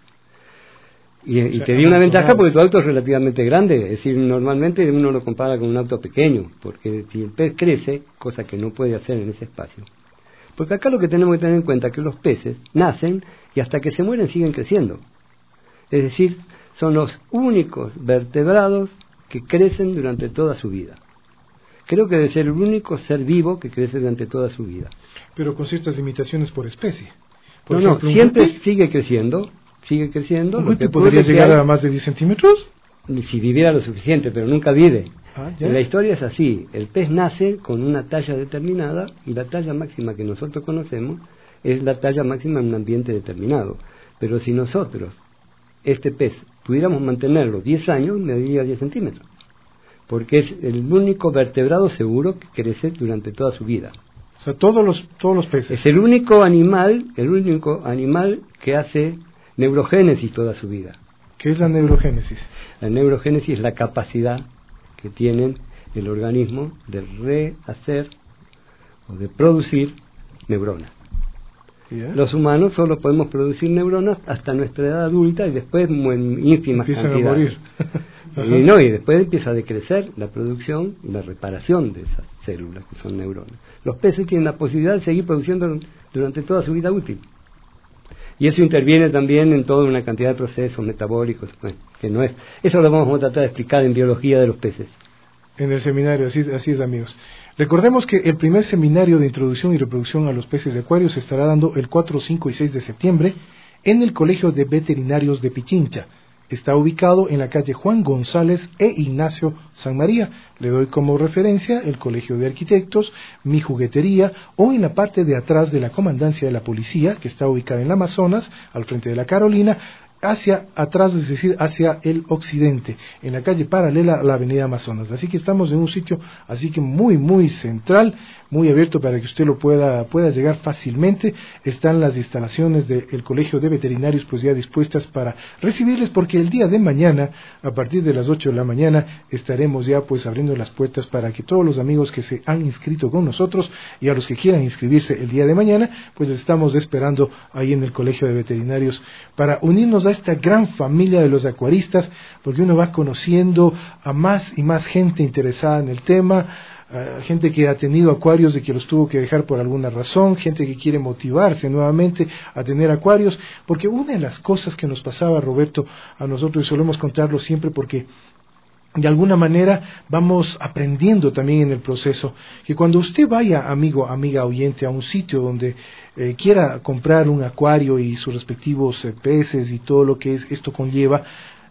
Y te di una ventaja porque tu auto es relativamente grande, es decir, normalmente uno lo compara con un auto pequeño, porque si el pez crece, cosa que no puede hacer en ese espacio. Porque acá lo que tenemos que tener en cuenta es que los peces nacen y hasta que se mueren siguen creciendo. Es decir, son los únicos vertebrados que crecen durante toda su vida. Creo que debe ser el único ser vivo que crece durante toda su vida. Pero con ciertas limitaciones por especie. Por ejemplo, siempre sigue creciendo. ¿Un pez podría llegar a más de 10 centímetros? Si viviera lo suficiente, pero nunca vive. La historia es así: el pez nace con una talla determinada y la talla máxima que nosotros conocemos es la talla máxima en un ambiente determinado. Pero si nosotros, este pez, pudiéramos mantenerlo 10 años, mediría 10 centímetros. Porque es el único vertebrado seguro que crece durante toda su vida. O sea, todos los peces. Es el único animal que hace neurogénesis toda su vida. ¿Qué es la neurogénesis? La neurogénesis es la capacidad que tiene el organismo de rehacer o de producir neuronas. ¿Yeah? Los humanos solo podemos producir neuronas hasta nuestra edad adulta y después en ínfimas cantidades. A morir. Y después empieza a decrecer la producción y la reparación de esas células que son neuronas. Los peces tienen la posibilidad de seguir produciendo durante toda su vida útil. Y eso interviene también en toda una cantidad de procesos metabólicos, bueno, que no es. Eso lo vamos a tratar de explicar en biología de los peces. En el seminario, así es, amigos. Recordemos que el primer seminario de introducción y reproducción a los peces de acuario se estará dando el 4, 5 y 6 de septiembre en el Colegio de Veterinarios de Pichincha. Está ubicado en la calle Juan González e Ignacio San María. Le doy como referencia el Colegio de Arquitectos, Mi Juguetería, o en la parte de atrás de la Comandancia de la Policía, que está ubicada en la Amazonas, al frente de la Carolina, hacia atrás, es decir, hacia el occidente, en la calle paralela a la avenida Amazonas. Así que estamos en un sitio así que muy central, muy abierto para que usted lo pueda llegar fácilmente. Están las instalaciones del Colegio de Veterinarios pues ya dispuestas para recibirles, porque el día de mañana, a partir de las 8 de la mañana, estaremos ya pues abriendo las puertas para que todos los amigos que se han inscrito con nosotros y a los que quieran inscribirse el día de mañana, pues les estamos esperando ahí en el Colegio de Veterinarios para unirnos a esta gran familia de los acuaristas, porque uno va conociendo a más y más gente interesada en el tema, gente que ha tenido acuarios y que los tuvo que dejar por alguna razón, gente que quiere motivarse nuevamente a tener acuarios, porque una de las cosas que nos pasaba, Roberto, a nosotros, y solemos contarlo siempre porque de alguna manera vamos aprendiendo también en el proceso, que cuando usted vaya, amigo, amiga oyente, a un sitio donde quiera comprar un acuario y sus respectivos peces y todo lo que esto conlleva,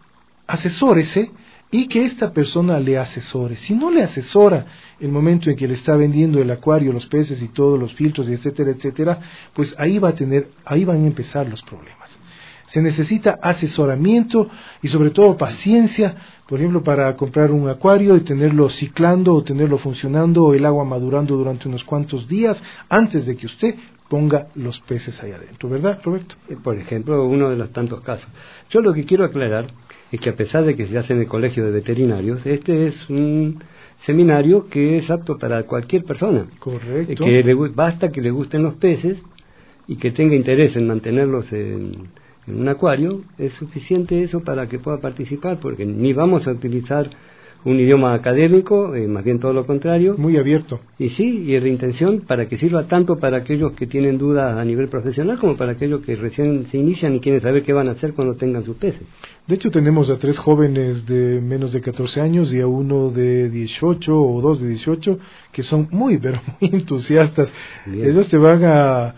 asesórese y que esta persona le asesore. Si no le asesora el momento en que le está vendiendo el acuario, los peces y todos los filtros, y etcétera, etcétera, pues ahí van a empezar los problemas. Se necesita asesoramiento y sobre todo paciencia, por ejemplo, para comprar un acuario y tenerlo ciclando o tenerlo funcionando o el agua madurando durante unos cuantos días antes de que usted ponga los peces ahí adentro, ¿verdad, Roberto? Por ejemplo, uno de los tantos casos. Yo lo que quiero aclarar es que a pesar de que se hace en el Colegio de Veterinarios, este es un seminario que es apto para cualquier persona. Correcto. Basta que le gusten los peces y que tenga interés en mantenerlos en un acuario. Es suficiente eso para que pueda participar, porque ni vamos a utilizar un idioma académico, más bien todo lo contrario. Muy abierto. Y sí, y es de intención para que sirva tanto para aquellos que tienen dudas a nivel profesional como para aquellos que recién se inician y quieren saber qué van a hacer cuando tengan sus peces. De hecho, tenemos a 3 jóvenes de menos de 14 años y a uno de 18 o 2 de 18 que son muy entusiastas. Bien. Ellos te van a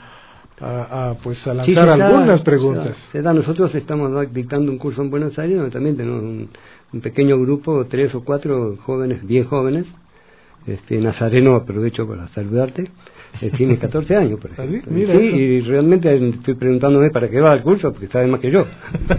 lanzar algunas preguntas. Nosotros estamos dictando un curso en Buenos Aires donde también tenemos un pequeño grupo, 3 o 4 jóvenes, bien jóvenes. Nazareno, aprovecho para saludarte, tiene 14 años, por ejemplo. ¿Ah, sí? Mira sí, eso. Y realmente estoy preguntándome para qué va el curso, porque sabe más que yo.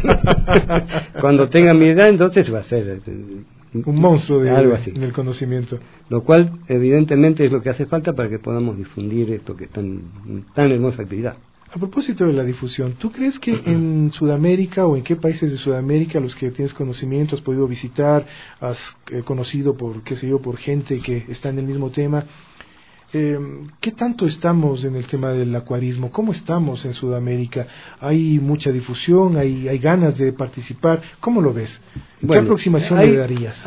Cuando tenga mi edad, entonces va a ser un monstruo algo así, en el conocimiento. Lo cual, evidentemente, es lo que hace falta para que podamos difundir esto que es tan hermosa actividad. A propósito de la difusión, ¿tú crees que en Sudamérica o en qué países de Sudamérica los que tienes conocimiento, has podido visitar, has conocido por gente que está en el mismo tema, qué tanto estamos en el tema del acuarismo? ¿Cómo estamos en Sudamérica? ¿Hay mucha difusión? ¿Hay ganas de participar? ¿Cómo lo ves? ¿Qué aproximación le darías?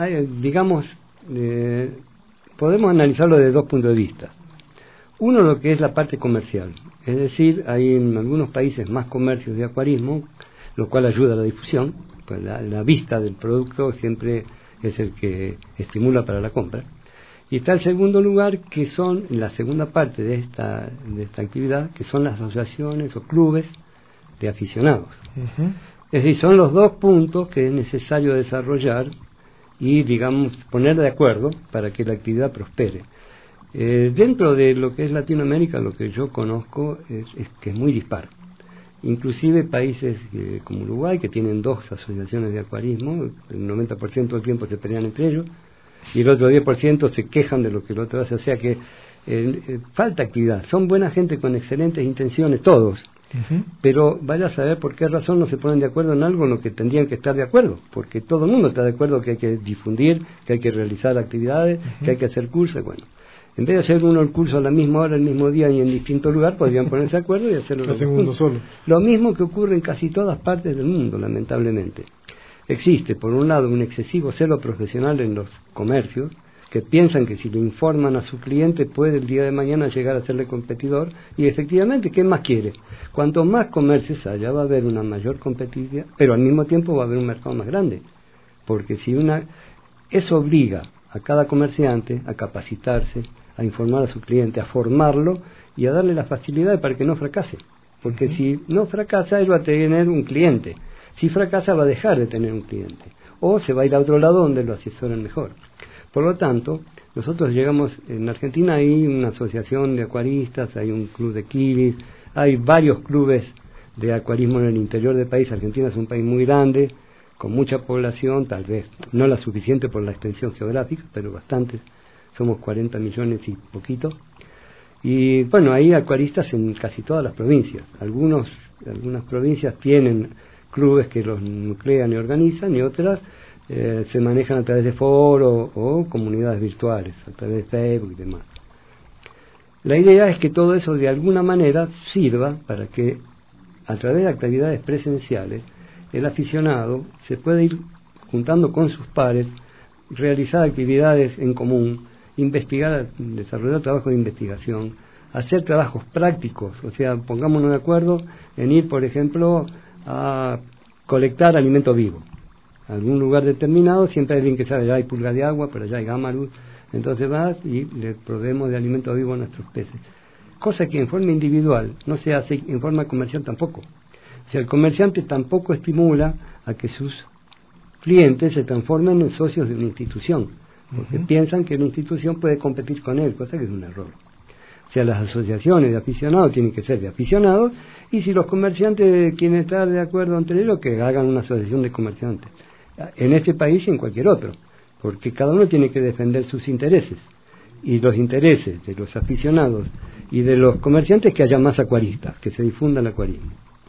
Podemos analizarlo desde 2 puntos de vista. Uno, lo que es la parte comercial, es decir, hay en algunos países más comercios de acuarismo, lo cual ayuda a la difusión, pues la vista del producto siempre es el que estimula para la compra. Y está el segundo lugar, que son la segunda parte de esta actividad, que son las asociaciones o clubes de aficionados. Uh-huh. Es decir, son los 2 puntos que es necesario desarrollar y, digamos, poner de acuerdo para que la actividad prospere. Dentro de lo que es Latinoamérica, lo que yo conozco es que es muy dispar. Inclusive países como Uruguay, que tienen 2 asociaciones de acuarismo, el 90% del tiempo se pelean entre ellos, y el otro 10% se quejan de lo que el otro hace. O sea que falta actividad. Son buena gente con excelentes intenciones, todos. Uh-huh. Pero vaya a saber por qué razón no se ponen de acuerdo en algo en lo que tendrían que estar de acuerdo, porque todo el mundo está de acuerdo que hay que difundir, que hay que realizar actividades, uh-huh, que hay que hacer cursos. Bueno, en vez de hacer uno el curso a la misma hora, el mismo día y en distinto lugar, podrían ponerse de acuerdo y hacerlo uno solo. Lo mismo que ocurre en casi todas partes del mundo, lamentablemente. Existe, por un lado, un excesivo celo profesional en los comercios, que piensan que si le informan a su cliente puede el día de mañana llegar a serle competidor, y efectivamente, ¿qué más quiere? Cuanto más comercios haya, va a haber una mayor competitividad, pero al mismo tiempo va a haber un mercado más grande, porque eso obliga a cada comerciante a capacitarse, a informar a su cliente, a formarlo y a darle las facilidades para que no fracase, porque si no fracasa, él va a tener un cliente. Si fracasa, va a dejar de tener un cliente, o se va a ir a otro lado donde lo asesoren mejor. Por lo tanto, nosotros llegamos, en Argentina hay una asociación de acuaristas, hay un club de quilis, hay varios clubes de acuarismo en el interior del país. Argentina es un país muy grande, con mucha población, tal vez no la suficiente por la extensión geográfica, pero bastantes, somos 40 millones y poquito. Y bueno, hay acuaristas en casi todas las provincias. Algunas provincias tienen clubes que los nuclean y organizan, y otras se manejan a través de foros o comunidades virtuales, a través de Facebook y demás. La idea es que todo eso de alguna manera sirva para que a través de actividades presenciales el aficionado se pueda ir juntando con sus pares, realizar actividades en común, investigar, desarrollar trabajo de investigación, hacer trabajos prácticos, o sea, pongámonos de acuerdo en ir, por ejemplo, a colectar alimento vivo. A algún lugar determinado, siempre hay alguien que sabe, allá hay pulga de agua, pero allá hay gámarus, entonces vas y le proveemos de alimento vivo a nuestros peces. Cosa que en forma individual no se hace, en forma comercial tampoco. O sea, el comerciante tampoco estimula a que sus clientes se transformen en socios de una institución, porque piensan que una institución puede competir con él, cosa que es un error. O sea, las asociaciones de aficionados tienen que ser de aficionados, y si los comerciantes quieren estar de acuerdo entre ellos, que hagan una asociación de comerciantes, en este país y en cualquier otro, porque cada uno tiene que defender sus intereses, y los intereses de los aficionados y de los comerciantes, que haya más acuaristas, que se difunda el acuarismo.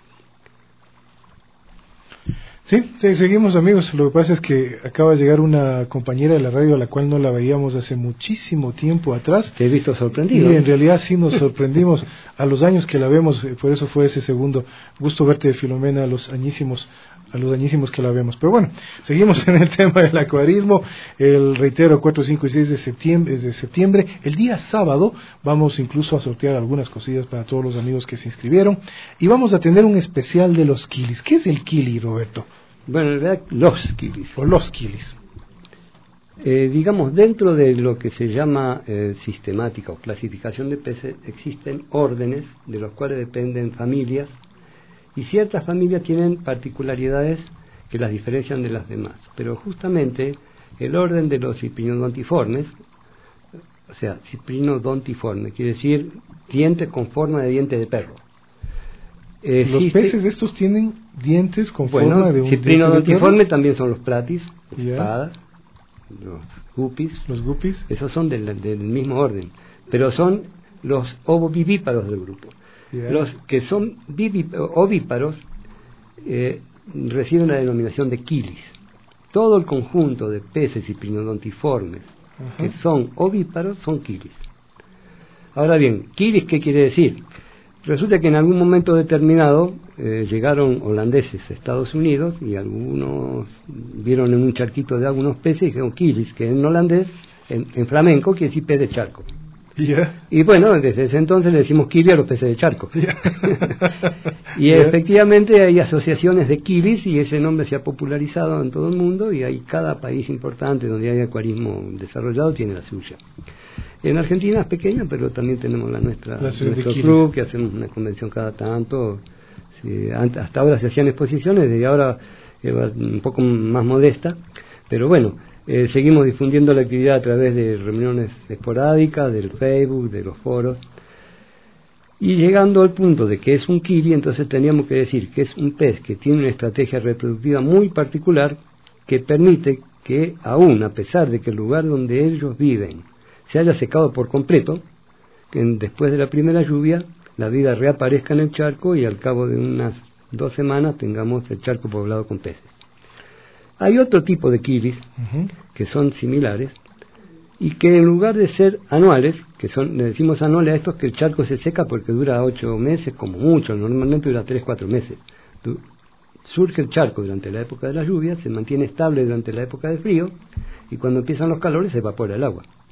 Sí, seguimos, amigos. Lo que pasa es que acaba de llegar una compañera de la radio a la cual no la veíamos hace muchísimo tiempo atrás. Te he visto sorprendido. Y en realidad sí nos sorprendimos a los años que la vemos, por eso fue ese segundo gusto verte, Filomena, a los añísimos que la vemos. Pero bueno, seguimos en el tema del acuarismo. Reitero, 4, 5 y 6 de septiembre. El día sábado vamos incluso a sortear algunas cosillas para todos los amigos que se inscribieron. Y vamos a tener un especial de los quilis. ¿Qué es el quili, Roberto? Bueno, en realidad, los quilis. O los quilis. Digamos, dentro de lo que se llama sistemática o clasificación de peces, existen órdenes de los cuales dependen familias, y ciertas familias tienen particularidades que las diferencian de las demás. Pero justamente el orden de los ciprinodontiformes, o sea, ciprinodontiforme, quiere decir dientes con forma de diente de perro. ¿Los peces estos tienen dientes con forma de un ciprinodontiforme? También son los platis, las espadas, los guppies. Esos son del mismo orden, pero son los ovovivíparos del grupo. Los que son ovíparos reciben la denominación de quilis. Todo el conjunto de peces ciprinodontiformes que son ovíparos son quilis. Ahora bien, quilis, ¿qué quiere decir? Resulta que en algún momento determinado llegaron holandeses a Estados Unidos, y algunos vieron en un charquito de agua unos peces y dijeron quilis, que en holandés, en flamenco, quiere decir pez de charco. Y bueno, desde ese entonces le decimos quili a los peces de charco. Y efectivamente hay asociaciones de quilis, y ese nombre se ha popularizado en todo el mundo, y hay cada país importante donde hay acuarismo desarrollado tiene la suya. En Argentina es pequeña, pero también tenemos nuestro club, que hacemos una convención cada tanto. Sí, hasta ahora se hacían exposiciones, desde ahora un poco más modesta, pero bueno, seguimos difundiendo la actividad a través de reuniones esporádicas, del Facebook, de los foros, y llegando al punto de que es un quili, entonces teníamos que decir que es un pez que tiene una estrategia reproductiva muy particular, que permite que aún a pesar de que el lugar donde ellos viven se haya secado por completo, que después de la primera lluvia la vida reaparezca en el charco, y al cabo de unas 2 semanas tengamos el charco poblado con peces. Hay otro tipo de quilis que son similares, y que en lugar de ser anuales, le decimos anuales a estos que el charco se seca porque dura 8 meses como mucho, normalmente dura 3-4 meses. Surge el charco durante la época de la lluvia, se mantiene estable durante la época de frío, y cuando empiezan los calores se evapora el agua.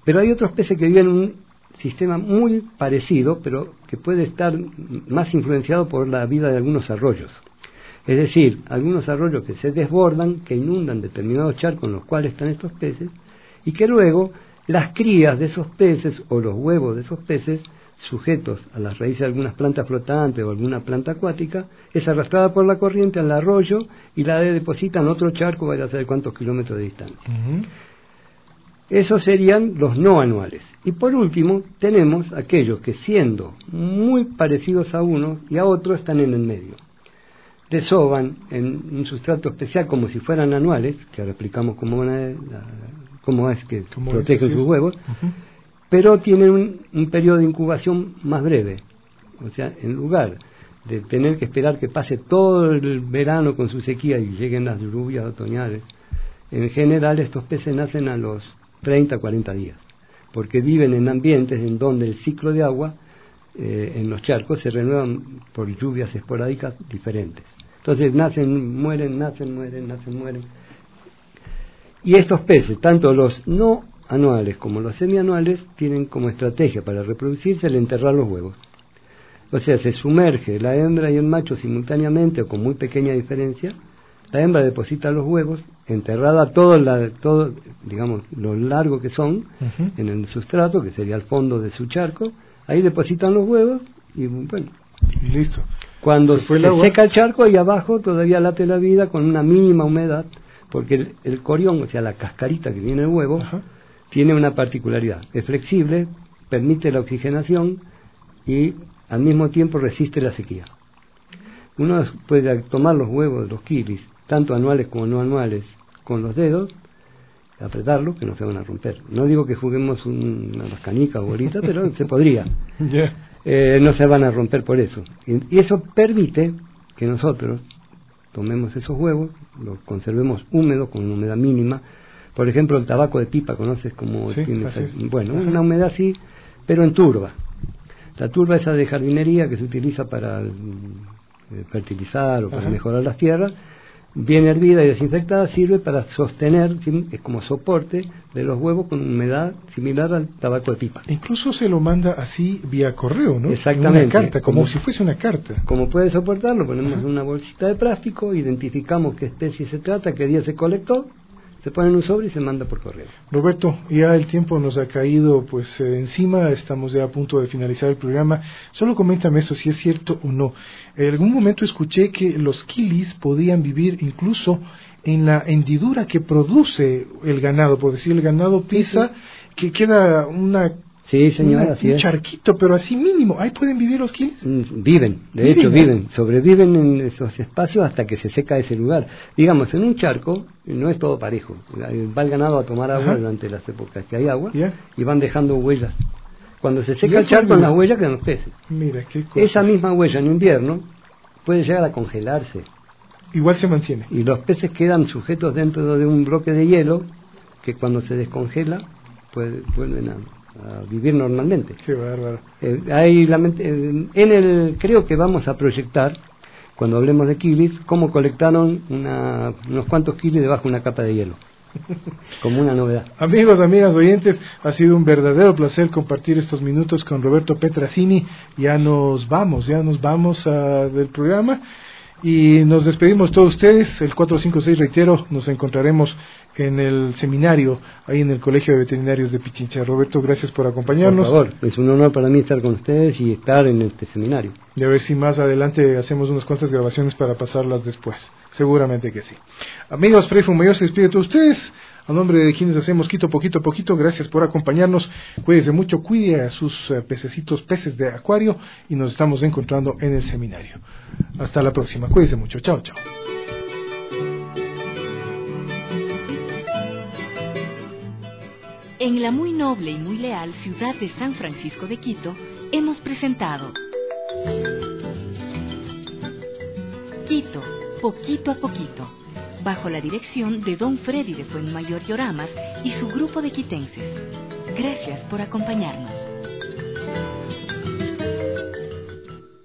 Pero hay otros peces que viven en un sistema muy parecido, pero que puede estar más influenciado por la vida de algunos arroyos. Es decir, algunos arroyos que se desbordan, que inundan determinados charcos en los cuales están estos peces, y que luego las crías de esos peces o los huevos de esos peces, sujetos a las raíces de algunas plantas flotantes o alguna planta acuática, es arrastrada por la corriente al arroyo y la deposita en otro charco, vaya a saber cuántos kilómetros de distancia. Esos serían los no anuales. Y por último, tenemos aquellos que, siendo muy parecidos a unos y a otros, están en el medio. Desovan en un sustrato especial como si fueran anuales, que ahora explicamos cómo es que protegen sus huevos, pero tienen un periodo de incubación más breve. O sea, en lugar de tener que esperar que pase todo el verano con su sequía y lleguen las lluvias otoñales, en general estos peces nacen a los 30, 40 días, porque viven en ambientes en donde el ciclo de agua en los charcos se renuevan por lluvias esporádicas diferentes. Entonces nacen, mueren, nacen, mueren, nacen, mueren. Y estos peces, tanto los no anuales como los semianuales, tienen como estrategia para reproducirse el enterrar los huevos. O sea, se sumerge la hembra y el macho simultáneamente o con muy pequeña diferencia. La hembra deposita los huevos, enterrada todo, digamos, lo largo que son, en el sustrato, que sería el fondo de su charco. Ahí depositan los huevos y bueno. Listo. Cuando se seca el charco, ahí abajo todavía late la vida con una mínima humedad, porque el corión, o sea, la cascarita que tiene el huevo, tiene una particularidad. Es flexible, permite la oxigenación y al mismo tiempo resiste la sequía. Uno puede tomar los huevos de los kilis, tanto anuales como no anuales, con los dedos, apretarlos, que no se van a romper. No digo que juguemos unas canicas o bolitas, pero se podría. No se van a romper por eso. Y eso permite que nosotros tomemos esos huevos, los conservemos húmedos, con una humedad mínima. Por ejemplo, el tabaco de pipa, ¿conoces cómo tiene? Bueno, una humedad así, pero en turba. La turba esa de jardinería que se utiliza para fertilizar o para mejorar las tierras, bien hervida y desinfectada, sirve para sostener, es como soporte de los huevos con humedad similar al tabaco de pipa. Incluso se lo manda así vía correo, ¿no? Exactamente. Una carta, como si fuese una carta. Como puede soportarlo, ponemos una bolsita de plástico, identificamos qué especie se trata, qué día se colectó, se pone en un sobre y se manda por correo. Roberto, ya el tiempo nos ha caído pues encima, estamos ya a punto de finalizar el programa. Solo coméntame esto, si es cierto o no. En algún momento escuché que los kilis podían vivir incluso en la hendidura que produce el ganado, por decir, el ganado pisa, que queda una... Sí, señor, así un es. Charquito, pero así mínimo. ¿Ahí pueden vivir los kilis? Viven, de hecho viven, sobreviven en esos espacios hasta que se seca ese lugar. Digamos, en un charco no es todo parejo. Va el ganado a tomar agua durante las épocas que hay agua y van dejando huellas. Cuando se seca el charco, en las huellas quedan los peces. Mira, qué cosa. Esa misma huella en invierno puede llegar a congelarse. Igual se mantiene. Y los peces quedan sujetos dentro de un bloque de hielo que cuando se descongela vuelven a vivir normalmente. Qué bárbaro. Creo que vamos a proyectar, cuando hablemos de kilis, cómo colectaron unos cuantos kilis debajo de una capa de hielo. Como una novedad. Amigos, amigas, oyentes, ha sido un verdadero placer compartir estos minutos con Roberto Petrasini. Ya nos vamos del programa y nos despedimos todos ustedes. El 456, reitero, nos encontraremos en el seminario, ahí en el Colegio de Veterinarios de Pichincha. Roberto, gracias por acompañarnos. Por favor, es un honor para mí estar con ustedes y estar en este seminario. Y a ver si más adelante hacemos unas cuantas grabaciones para pasarlas después. Seguramente que sí. Amigos, Freddy Fumayor se despide de todos ustedes. A nombre de quienes hacemos Quito Poquito a Poquito, gracias por acompañarnos. Cuídense mucho, cuide a sus peces de acuario y nos estamos encontrando en el seminario. Hasta la próxima. Cuídense mucho. Chao, chao. En la muy noble y muy leal ciudad de San Francisco de Quito, hemos presentado Quito, Poquito a Poquito, bajo la dirección de don Freddy de Fuenmayor Lloramas y su grupo de quitenses. Gracias por acompañarnos.